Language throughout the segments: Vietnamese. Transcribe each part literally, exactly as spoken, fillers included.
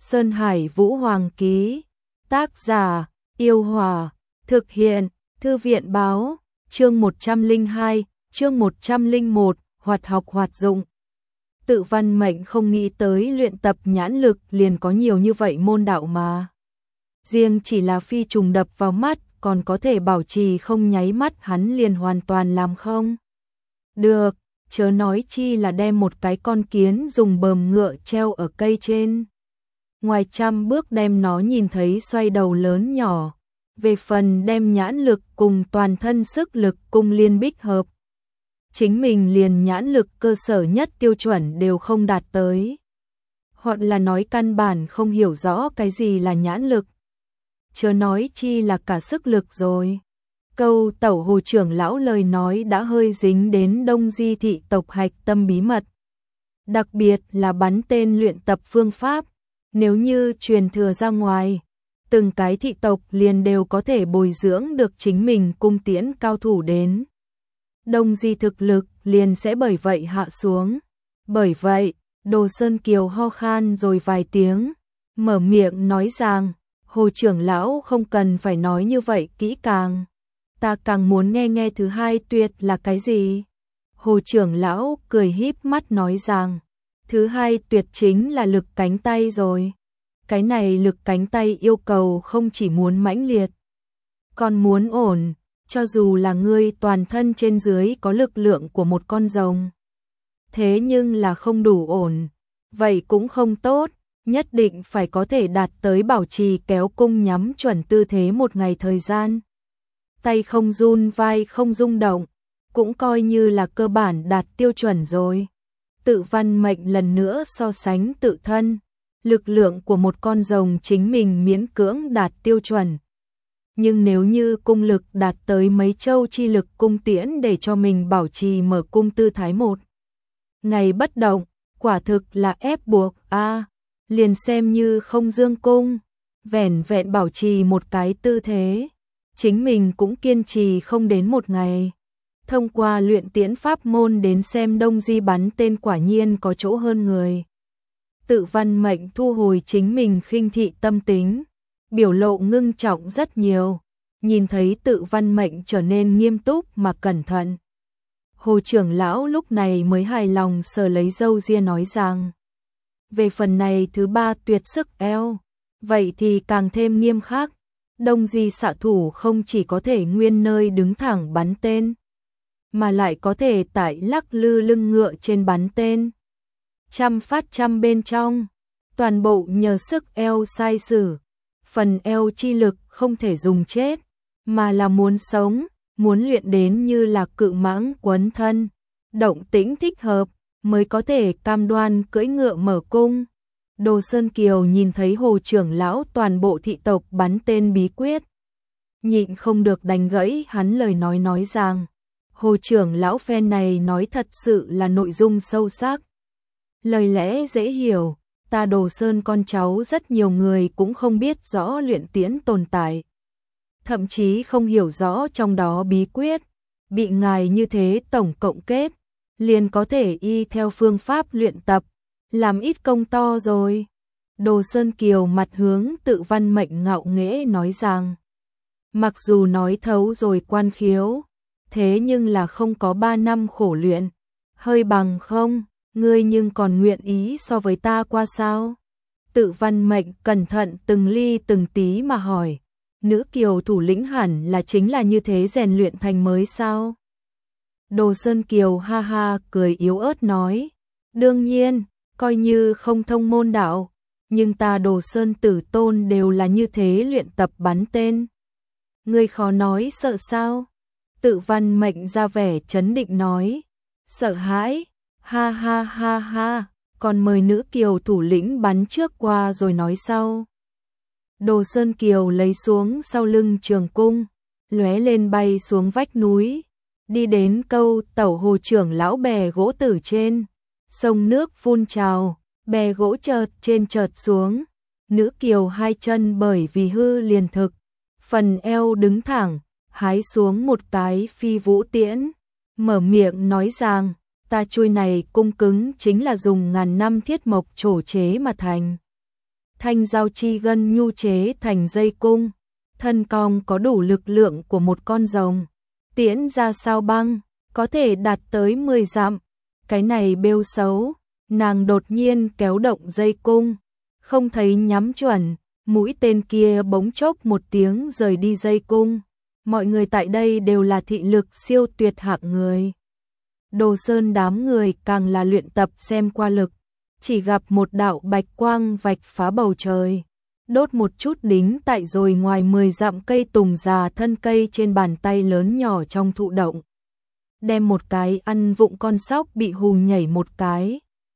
Sơn Hải Vũ Hoàng ký. Tác giả, Yêu Hòa. Thực hiện, Thư viện báo. Chương một trăm lẻ hai, chương một trăm lẻ một, hoạt học hoạt dụng. Tự Văn Mệnh không nghĩ tới luyện tập nhãn lực liền có nhiều như vậy môn đạo mà. Riêng chỉ là phi trùng đập vào mắt, còn có thể bảo trì không nháy mắt hắn liền hoàn toàn làm không được, chớ nói chi là đem một cái con kiến dùng bờm ngựa treo ở cây trên. Ngoài trăm bước đem nó nhìn thấy xoay đầu lớn nhỏ, về phần đem nhãn lực cùng toàn thân sức lực cùng liên bích hợp. Chính mình liền nhãn lực cơ sở nhất tiêu chuẩn đều không đạt tới. Hoặc là nói căn bản không hiểu rõ cái gì là nhãn lực. Chớ nói chi là cả sức lực rồi. Câu Tẩu Hồ trưởng lão lời nói đã hơi dính đến Đông Di thị tộc hạch tâm bí mật. Đặc biệt là bắn tên luyện tập phương pháp. Nếu như truyền thừa ra ngoài, từng cái thị tộc liền đều có thể bồi dưỡng được chính mình cung tiễn cao thủ đến. Đông Di thực lực liền sẽ bởi vậy hạ xuống. Bởi vậy, Đồ Sơn Kiều ho khan rồi vài tiếng, mở miệng nói rằng, Hồ trưởng lão không cần phải nói như vậy kỹ càng. Ta càng muốn nghe nghe thứ hai tuyệt là cái gì? Hồ trưởng lão cười híp mắt nói rằng, thứ hai tuyệt chính là lực cánh tay rồi. Cái này lực cánh tay yêu cầu không chỉ muốn mãnh liệt, còn muốn ổn, cho dù là ngươi toàn thân trên dưới có lực lượng của một con rồng. Thế nhưng là không đủ ổn, vậy cũng không tốt, nhất định phải có thể đạt tới bảo trì kéo cung nhắm chuẩn tư thế một ngày thời gian. Tay không run, vai không rung động, cũng coi như là cơ bản đạt tiêu chuẩn rồi. Tự Văn Mệnh lần nữa so sánh tự thân, lực lượng của một con rồng chính mình miễn cưỡng đạt tiêu chuẩn. Nhưng nếu như cung lực đạt tới mấy châu chi lực cung tiễn để cho mình bảo trì mở cung tư thái một ngày bất động, quả thực là ép buộc a. À, liền xem như không dương cung, vẻn vẹn bảo trì một cái tư thế, chính mình cũng kiên trì không đến một ngày. Thông qua luyện tiễn pháp môn đến xem Đông Di bắn tên quả nhiên có chỗ hơn người. Tự Văn Mệnh thu hồi chính mình khinh thị tâm tính, biểu lộ ngưng trọng rất nhiều, nhìn thấy Tự Văn Mệnh trở nên nghiêm túc mà cẩn thận. Hồ trưởng lão lúc này mới hài lòng sờ lấy râu ria nói rằng, về phần này thứ ba tuyệt sức eo, vậy thì càng thêm nghiêm khắc. Đông Di xạ thủ không chỉ có thể nguyên nơi đứng thẳng bắn tên, mà lại có thể tại lắc lư lưng ngựa trên bắn tên. Trăm phát trăm bên trong, toàn bộ nhờ sức eo sai sử. Phần eo chi lực không thể dùng chết, mà là muốn sống, muốn luyện đến như là cự mãng quấn thân, động tĩnh thích hợp, mới có thể cam đoan cưỡi ngựa mở cung. Đồ Sơn Kiều nhìn thấy Hồ trưởng lão toàn bộ thị tộc bắn tên bí quyết, nhịn không được đánh gãy hắn lời nói nói rằng, Hồ trưởng lão phen này nói thật sự là nội dung sâu sắc. Lời lẽ dễ hiểu, ta Đồ Sơn con cháu rất nhiều người cũng không biết rõ luyện tiễn tồn tại. Thậm chí không hiểu rõ trong đó bí quyết, bị ngài như thế tổng cộng kết, liền có thể y theo phương pháp luyện tập, làm ít công to rồi. Đồ Sơn Kiều mặt hướng Tự Văn Mệnh ngạo nghễ nói rằng, mặc dù nói thấu rồi quan khiếu, thế nhưng là không có ba năm khổ luyện, hơi bằng không, ngươi nhưng còn nguyện ý so với ta qua sao? Tự Văn Mệnh cẩn thận từng ly từng tí mà hỏi, nữ kiều thủ lĩnh hẳn là chính là như thế rèn luyện thành mới sao? Đồ Sơn Kiều ha ha cười yếu ớt nói, đương nhiên, coi như không thông môn đạo, nhưng ta Đồ Sơn tử tôn đều là như thế luyện tập bắn tên. Ngươi khó nói sợ sao? Tự Văn Mệnh ra vẻ trấn định nói, sợ hãi, ha ha ha ha, còn mời nữ kiều thủ lĩnh bắn trước qua rồi nói sau. Đồ Sơn Kiều lấy xuống sau lưng trường cung, lóe lên bay xuống vách núi, đi đến câu Tẩu Hồ trưởng lão bè gỗ tử trên, sông nước phun trào, bè gỗ chợt trên chợt xuống, nữ kiều hai chân bởi vì hư liền thực, phần eo đứng thẳng, hái xuống một cái phi vũ tiễn, mở miệng nói rằng, ta chuôi này cung cứng chính là dùng ngàn năm thiết mộc trổ chế mà thành. thanh giao chi gân nhu chế thành dây cung, thân cong có đủ lực lượng của một con rồng, tiễn ra sao băng, có thể đạt tới mười dặm. Cái này bêu xấu, nàng đột nhiên kéo động dây cung, không thấy nhắm chuẩn, mũi tên kia bỗng chốc một tiếng rời đi dây cung. Mọi người tại đây đều là thị lực siêu tuyệt hạng người. Đồ Sơn đám người càng là luyện tập xem qua lực, chỉ gặp một đạo bạch quang vạch phá bầu trời, đốt một chút đính tại rồi ngoài mười dặm cây tùng già thân cây trên bàn tay lớn nhỏ trong thụ động. Đem một cái ăn vụng con sóc bị hù nhảy một cái.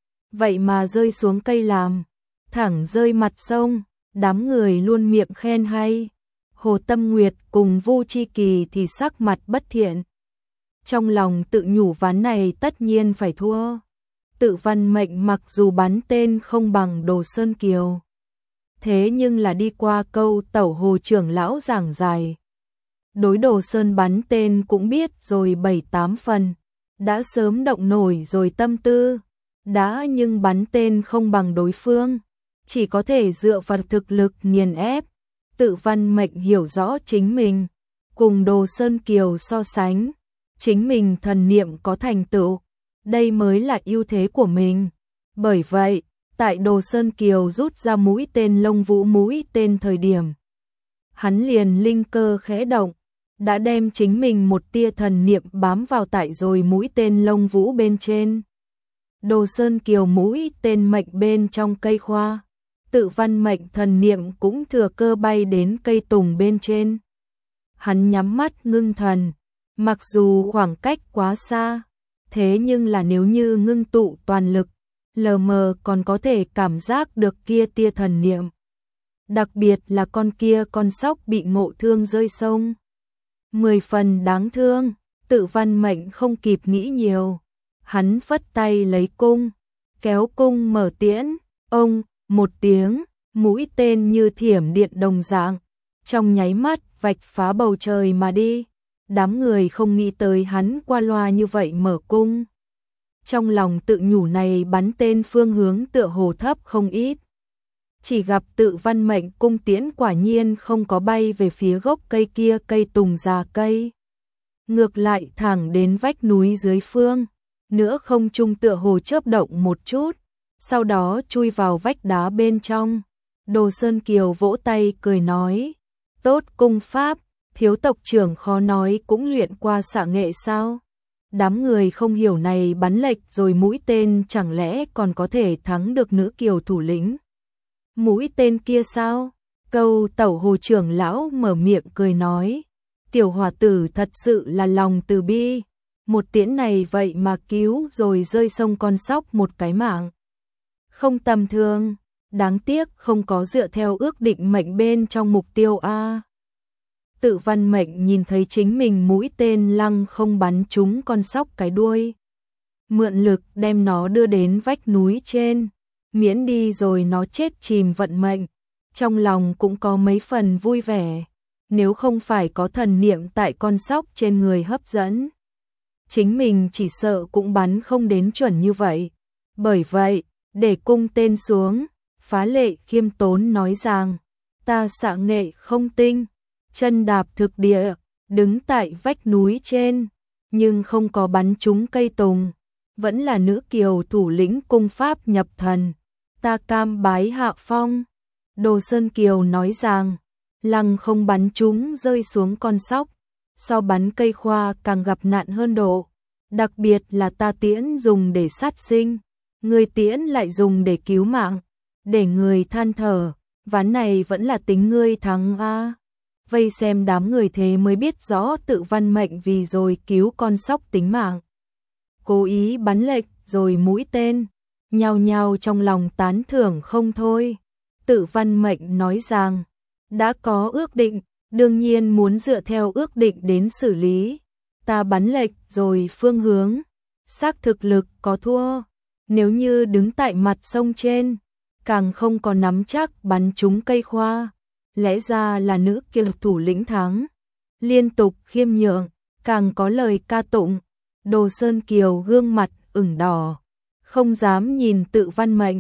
Vậy mà rơi xuống cây làm, thẳng rơi mặt sông, đám người luôn miệng khen hay. Hồ Tâm Nguyệt cùng Vu Chi Kỳ thì sắc mặt bất thiện. Trong lòng tự nhủ ván này tất nhiên phải thua. Tự Văn Mệnh mặc dù bắn tên không bằng Đồ Sơn Kiều, thế nhưng là đi qua câu tẩu hồ trưởng lão giảng dài. Đối Đồ Sơn bắn tên cũng biết rồi bảy tám phần, đã sớm động nổi rồi tâm tư, đã nhưng bắn tên không bằng đối phương, chỉ có thể dựa vào thực lực nghiền ép. Tự Văn Mệnh hiểu rõ chính mình, cùng Đồ Sơn Kiều so sánh, chính mình thần niệm có thành tựu, đây mới là ưu thế của mình. Bởi vậy, tại Đồ Sơn Kiều rút ra mũi tên Lông Vũ mũi tên thời điểm, hắn liền linh cơ khẽ động, đã đem chính mình một tia thần niệm bám vào tại rồi mũi tên Lông Vũ bên trên. Đồ Sơn Kiều mũi tên mệnh bên trong cây khoa, Tự Văn Mệnh thần niệm cũng thừa cơ bay đến cây tùng bên trên. Hắn nhắm mắt ngưng thần, mặc dù khoảng cách quá xa, thế nhưng là nếu như ngưng tụ toàn lực, lờ mờ còn có thể cảm giác được kia tia thần niệm. Đặc biệt là con kia con sóc bị ngộ thương rơi sông. Mười phần đáng thương, Tự Văn Mệnh không kịp nghĩ nhiều. Hắn phất tay lấy cung, kéo cung mở tiễn, ông, một tiếng, mũi tên như thiểm điện đồng dạng, trong nháy mắt vạch phá bầu trời mà đi. Đám người không nghĩ tới hắn qua loa như vậy mở cung. Trong lòng tự nhủ này bắn tên phương hướng tựa hồ thấp không ít. Chỉ gặp Tự Văn Mệnh cung tiễn quả nhiên không có bay về phía gốc cây kia cây tùng già cây. Ngược lại thẳng đến vách núi dưới phương, nữa không trung tựa hồ chớp động một chút, sau đó chui vào vách đá bên trong. Đồ Sơn Kiều vỗ tay cười nói, tốt cung pháp, thiếu tộc trưởng khó nói cũng luyện qua xạ nghệ sao? Đám người không hiểu này bắn lệch rồi mũi tên chẳng lẽ còn có thể thắng được nữ kiều thủ lĩnh? Mũi tên kia sao? Câu tẩu hồ trưởng lão mở miệng cười nói, tiểu hòa tử thật sự là lòng từ bi, một tiễn này vậy mà cứu rồi rơi sông con sóc một cái mạng. Không tầm thường, đáng tiếc không có dựa theo ước định mệnh bên trong mục tiêu a. Tự Văn Mệnh nhìn thấy chính mình mũi tên lăng không bắn trúng con sóc cái đuôi, mượn lực đem nó đưa đến vách núi trên, miễn đi rồi nó chết chìm vận mệnh, trong lòng cũng có mấy phần vui vẻ. Nếu không phải có thần niệm tại con sóc trên người hấp dẫn, chính mình chỉ sợ cũng bắn không đến chuẩn như vậy. Bởi vậy, để cung tên xuống, Phá Lệ khiêm tốn nói rằng, ta xạ nghệ không tinh, chân đạp thực địa, đứng tại vách núi trên, nhưng không có bắn trúng cây tùng, vẫn là nữ kiều thủ lĩnh cung pháp nhập thần, ta cam bái hạ phong. Đồ Sơn Kiều nói rằng, lăng không bắn trúng rơi xuống con sóc, so bắn cây khoa càng gặp nạn hơn độ, đặc biệt là ta tiễn dùng để sát sinh, người tiễn lại dùng để cứu mạng, để người than thở, ván này vẫn là tính ngươi thắng a. Vây xem đám người thế mới biết rõ Tự Văn Mệnh vì rồi cứu con sóc tính mạng, cố ý bắn lệch rồi mũi tên, nhao nhao trong lòng tán thưởng không thôi. Tự Văn Mệnh nói rằng, đã có ước định, đương nhiên muốn dựa theo ước định đến xử lý. Ta bắn lệch rồi phương hướng, xác thực lực có thua. Nếu như đứng tại mặt sông trên, càng không có nắm chắc bắn trúng cây khoa, lẽ ra là nữ kiều thủ lĩnh thắng. Liên tục khiêm nhượng, càng có lời ca tụng. Đồ Sơn Kiều gương mặt ửng đỏ, không dám nhìn Tự Văn Mệnh,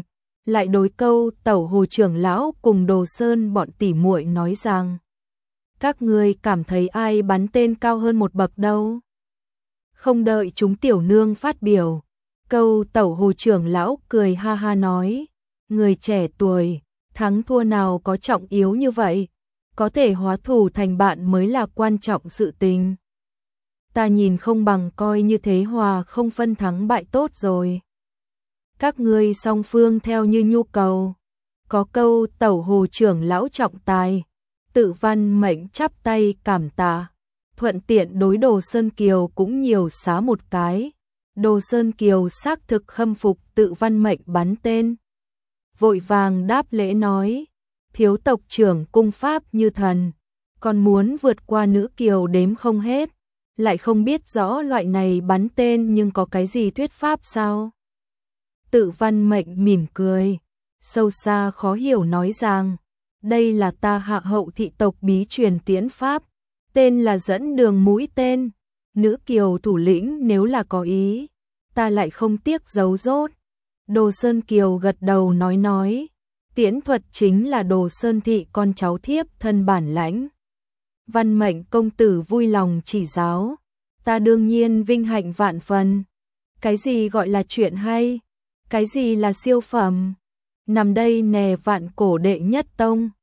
lại đối câu Tẩu Hồ trưởng lão cùng Đồ Sơn bọn tỉ muội nói rằng: các ngươi cảm thấy ai bắn tên cao hơn một bậc đâu? Không đợi chúng tiểu nương phát biểu, câu Tẩu Hồ trưởng lão cười ha ha nói: người trẻ tuổi, thắng thua nào có trọng yếu như vậy, có thể hóa thù thành bạn mới là quan trọng sự tình. Ta nhìn không bằng coi như thế hòa không phân thắng bại tốt rồi. Các ngươi song phương theo như nhu cầu. Có câu Tẩu Hồ trưởng lão trọng tài, Tự Văn Mệnh chắp tay cảm tạ, thuận tiện đối Đồ Sơn Kiều cũng nhiều xá một cái. Đồ Sơn Kiều xác thực khâm phục Tự Văn Mệnh bắn tên, vội vàng đáp lễ nói: thiếu tộc trưởng cung pháp như thần, còn muốn vượt qua nữ kiều đếm không hết, lại không biết rõ loại này bắn tên nhưng có cái gì thuyết pháp sao? Tự Văn Mệnh mỉm cười, sâu xa khó hiểu nói rằng: đây là ta Hạ Hậu thị tộc bí truyền tiễn pháp, tên là dẫn đường mũi tên. Nữ kiều thủ lĩnh nếu là có ý, ta lại không tiếc giấu rốt. Đồ Sơn Kiều gật đầu nói nói: tiễn thuật chính là Đồ Sơn thị con cháu thiếp thân bản lãnh. Văn Mệnh công tử vui lòng chỉ giáo, ta đương nhiên vinh hạnh vạn phần. Cái gì gọi là chuyện hay? Cái gì là siêu phẩm? Nằm đây nè vạn cổ đệ nhất tông.